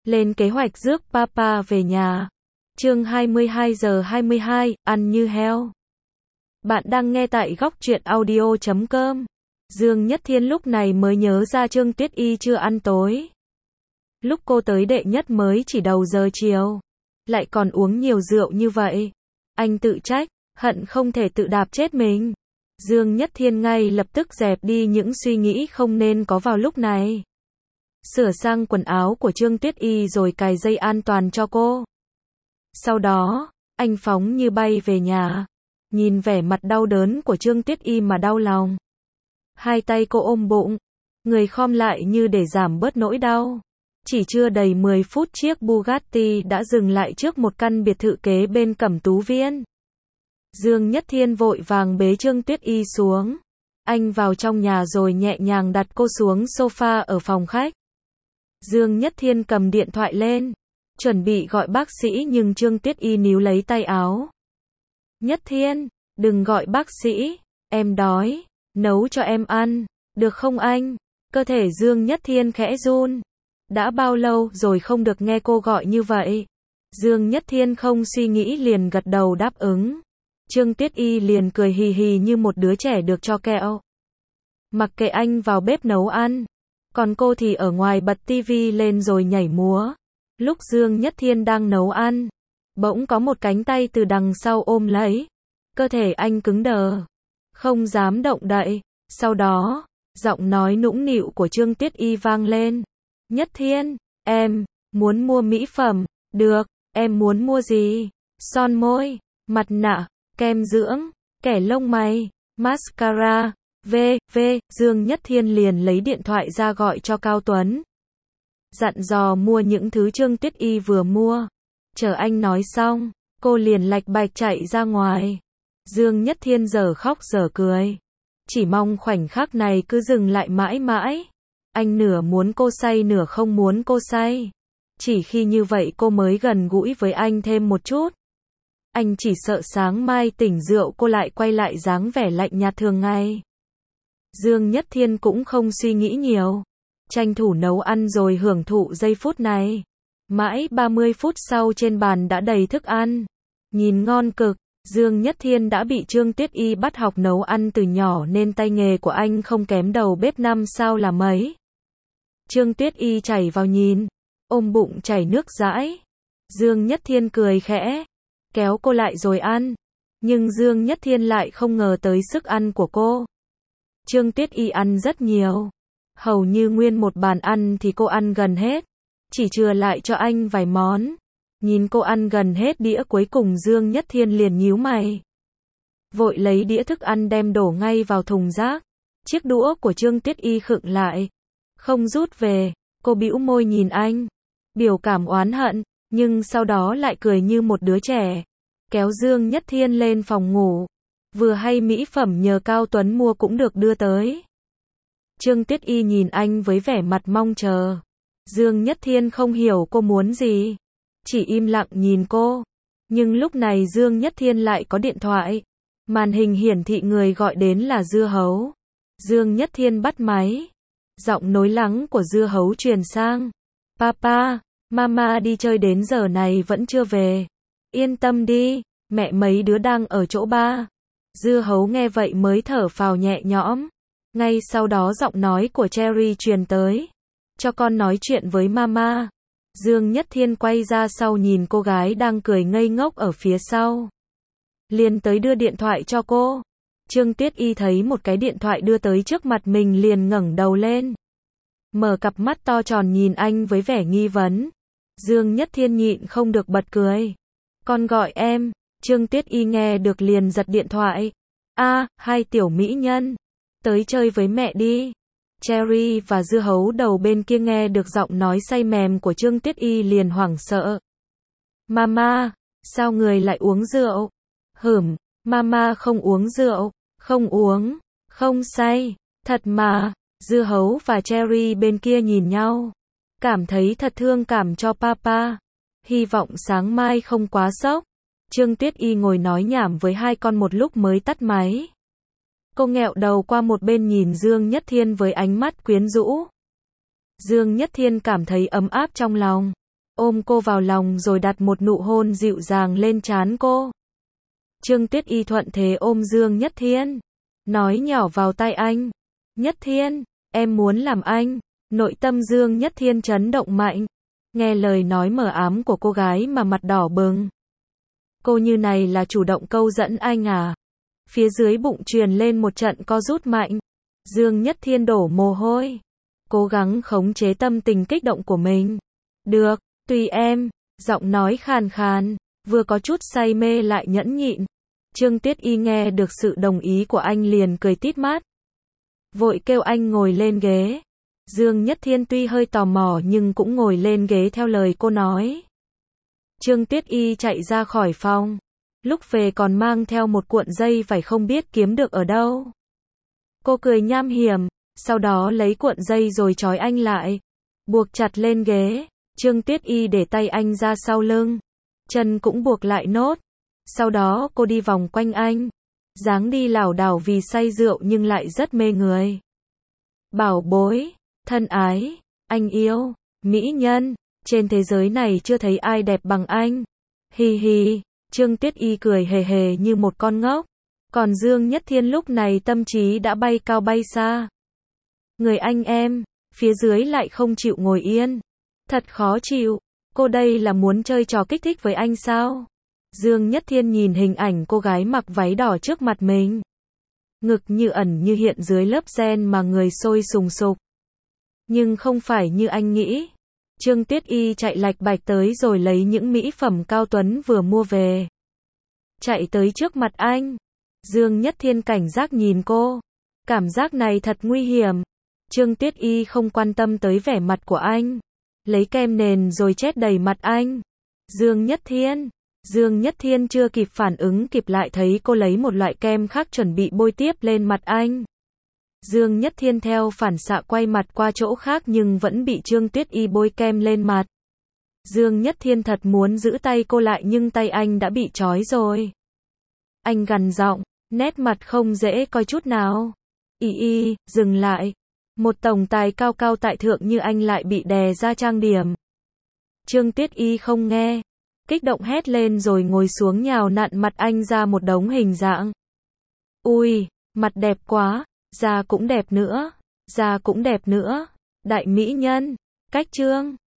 Lên kế hoạch rước papa về nhà. Chương 22:22, ăn như heo. Bạn đang nghe tại góc truyện audio.com. Dương Nhất Thiên lúc này mới nhớ ra Trương Tuyết Y chưa ăn tối. Lúc cô tới đệ nhất mới chỉ đầu giờ chiều. Lại còn uống nhiều rượu như vậy. Anh tự trách, hận không thể tự đạp chết mình. Dương Nhất Thiên ngay lập tức dẹp đi những suy nghĩ không nên có vào lúc này. Sửa sang quần áo của Trương Tuyết Y rồi cài dây an toàn cho cô. Sau đó, anh phóng như bay về nhà. Nhìn vẻ mặt đau đớn của Trương Tuyết Y mà đau lòng. Hai tay cô ôm bụng, người khom lại như để giảm bớt nỗi đau. Chỉ chưa đầy 10 phút chiếc Bugatti đã dừng lại trước một căn biệt thự kế bên Cẩm Tú Viên. Dương Nhất Thiên vội vàng bế Trương Tuyết Y xuống. Anh vào trong nhà rồi nhẹ nhàng đặt cô xuống sofa ở phòng khách. Dương Nhất Thiên cầm điện thoại lên, chuẩn bị gọi bác sĩ nhưng Trương Tuyết Y níu lấy tay áo. Nhất Thiên, đừng gọi bác sĩ, em đói, nấu cho em ăn, được không anh? Cơ thể Dương Nhất Thiên khẽ run. Đã bao lâu rồi không được nghe cô gọi như vậy? Dương Nhất Thiên không suy nghĩ liền gật đầu đáp ứng. Trương Tuyết Y liền cười hì hì như một đứa trẻ được cho kẹo. Mặc kệ anh vào bếp nấu ăn, còn cô thì ở ngoài bật tivi lên rồi nhảy múa. Lúc Dương Nhất Thiên đang nấu ăn, bỗng có một cánh tay từ đằng sau ôm lấy. Cơ thể anh cứng đờ, không dám động đậy. Sau đó, giọng nói nũng nịu của Trương Tuyết Y vang lên. Nhất Thiên, em muốn mua mỹ phẩm. Được, em muốn mua gì? Son môi, mặt nạ, kem dưỡng, kẻ lông mày, mascara, Dương Nhất Thiên liền lấy điện thoại ra gọi cho Cao Tuấn. Dặn dò mua những thứ Trương Tuyết Y vừa mua. Chờ anh nói xong, cô liền lạch bạch chạy ra ngoài. Dương Nhất Thiên giờ khóc giờ cười. Chỉ mong khoảnh khắc này cứ dừng lại mãi mãi. Anh nửa muốn cô say nửa không muốn cô say. Chỉ khi như vậy cô mới gần gũi với anh thêm một chút. Anh chỉ sợ sáng mai tỉnh rượu cô lại quay lại dáng vẻ lạnh nhạt thường ngày. Dương Nhất Thiên cũng không suy nghĩ nhiều. Tranh thủ nấu ăn rồi hưởng thụ giây phút này. Mãi 30 phút sau trên bàn đã đầy thức ăn. Nhìn ngon cực. Dương Nhất Thiên đã bị Trương Tuyết Y bắt học nấu ăn từ nhỏ nên tay nghề của anh không kém đầu bếp 5 sao là mấy. Trương Tuyết Y chảy vào nhìn, ôm bụng chảy nước dãi. Dương Nhất Thiên cười khẽ, kéo cô lại rồi ăn. Nhưng Dương Nhất Thiên lại không ngờ tới sức ăn của cô. Trương Tuyết Y ăn rất nhiều. Hầu như nguyên một bàn ăn thì cô ăn gần hết. Chỉ chừa lại cho anh vài món. Nhìn cô ăn gần hết đĩa cuối cùng Dương Nhất Thiên liền nhíu mày. Vội lấy đĩa thức ăn đem đổ ngay vào thùng rác. Chiếc đũa của Trương Tuyết Y khựng lại. Không rút về. Cô bĩu môi nhìn anh. Biểu cảm oán hận. Nhưng sau đó lại cười như một đứa trẻ. Kéo Dương Nhất Thiên lên phòng ngủ. Vừa hay mỹ phẩm nhờ Cao Tuấn mua cũng được đưa tới. Trương Tuyết Y nhìn anh với vẻ mặt mong chờ. Dương Nhất Thiên không hiểu cô muốn gì. Chỉ im lặng nhìn cô. Nhưng lúc này Dương Nhất Thiên lại có điện thoại. Màn hình hiển thị người gọi đến là Dưa Hấu. Dương Nhất Thiên bắt máy. Giọng nối lắng của Dưa Hấu truyền sang. Papa, mama đi chơi đến giờ này vẫn chưa về. Yên tâm đi, mẹ mấy đứa đang ở chỗ ba. Dưa Hấu nghe vậy mới thở phào nhẹ nhõm. Ngay sau đó giọng nói của Cherry truyền tới. Cho con nói chuyện với mama. Dương Nhất Thiên quay ra sau nhìn cô gái đang cười ngây ngốc ở phía sau. Liền tới đưa điện thoại cho cô. Trương Tuyết Y thấy một cái điện thoại đưa tới trước mặt mình liền ngẩng đầu lên. Mở cặp mắt to tròn nhìn anh với vẻ nghi vấn. Dương Nhất Thiên nhịn không được bật cười. Con gọi em. Trương Tuyết Y nghe được liền giật điện thoại. Hai tiểu mỹ nhân. Tới chơi với mẹ đi. Cherry và Dưa Hấu đầu bên kia nghe được giọng nói say mềm của Trương Tuyết Y liền hoảng sợ. Mama, sao người lại uống rượu? Mama không uống rượu, không uống, không say, thật mà. Dưa Hấu và Cherry bên kia nhìn nhau. Cảm thấy thật thương cảm cho papa. Hy vọng sáng mai không quá sốc. Trương Tuyết Y ngồi nói nhảm với hai con một lúc mới tắt máy. Cô nghẹo đầu qua một bên nhìn Dương Nhất Thiên với ánh mắt quyến rũ. Dương Nhất Thiên cảm thấy ấm áp trong lòng. ôm cô vào lòng rồi đặt một nụ hôn dịu dàng lên trán cô. Trương Tuyết Y thuận thế ôm Dương Nhất Thiên, nói nhỏ vào tai anh. Nhất Thiên, em muốn làm anh. Nội tâm Dương Nhất Thiên chấn động mạnh. Nghe lời nói mờ ám của cô gái mà mặt đỏ bừng. Cô như này là chủ động câu dẫn anh à? Phía dưới bụng truyền lên một trận co rút mạnh. Dương Nhất Thiên đổ mồ hôi. Cố gắng khống chế tâm tình kích động của mình. Được, tùy em. Giọng nói khàn khàn, vừa có chút say mê lại nhẫn nhịn. Trương Tuyết Y nghe được sự đồng ý của anh liền cười tít mắt. Vội kêu anh ngồi lên ghế. Dương Nhất Thiên tuy hơi tò mò nhưng cũng ngồi lên ghế theo lời cô nói. Trương Tuyết Y chạy ra khỏi phòng. Lúc về còn mang theo một cuộn dây vải không biết kiếm được ở đâu. Cô cười nham hiểm, sau đó lấy cuộn dây rồi trói anh lại. Buộc chặt lên ghế. Trương Tuyết Y để tay anh ra sau lưng. Chân cũng buộc lại nốt. Sau đó cô đi vòng quanh anh. Dáng đi lảo đảo vì say rượu nhưng lại rất mê người. Bảo bối, thân ái, anh yêu, mỹ nhân, trên thế giới này chưa thấy ai đẹp bằng anh. Hi hi, Trương Tuyết Y cười hề hề như một con ngốc. Còn Dương Nhất Thiên lúc này tâm trí đã bay cao bay xa. Người anh em, phía dưới lại không chịu ngồi yên. Thật khó chịu, cô đây là muốn chơi trò kích thích với anh sao? Dương Nhất Thiên nhìn hình ảnh cô gái mặc váy đỏ trước mặt mình. Ngực như ẩn như hiện dưới lớp ren mà người sôi sùng sục. Nhưng không phải như anh nghĩ. Trương Tuyết Y chạy lạch bạch tới rồi lấy những mỹ phẩm cao tuấn vừa mua về. Chạy tới trước mặt anh. Dương Nhất Thiên cảnh giác nhìn cô. Cảm giác này thật nguy hiểm. Trương Tuyết Y không quan tâm tới vẻ mặt của anh. Lấy kem nền rồi chét đầy mặt anh. Dương Nhất Thiên chưa kịp phản ứng kịp lại thấy cô lấy một loại kem khác chuẩn bị bôi tiếp lên mặt anh. Dương Nhất Thiên theo phản xạ quay mặt qua chỗ khác nhưng vẫn bị Trương Tuyết Y bôi kem lên mặt. Dương Nhất Thiên thật muốn giữ tay cô lại nhưng tay anh đã bị trói rồi. Anh gằn giọng, nét mặt không dễ coi chút nào. Y, dừng lại. Một tổng tài cao cao tại thượng như anh lại bị đè ra trang điểm. Trương Tuyết Y không nghe. Kích động hét lên rồi ngồi xuống nhào nặn mặt anh ra một đống hình dạng. Ui, mặt đẹp quá, da cũng đẹp nữa, Đại mỹ nhân, cách Trương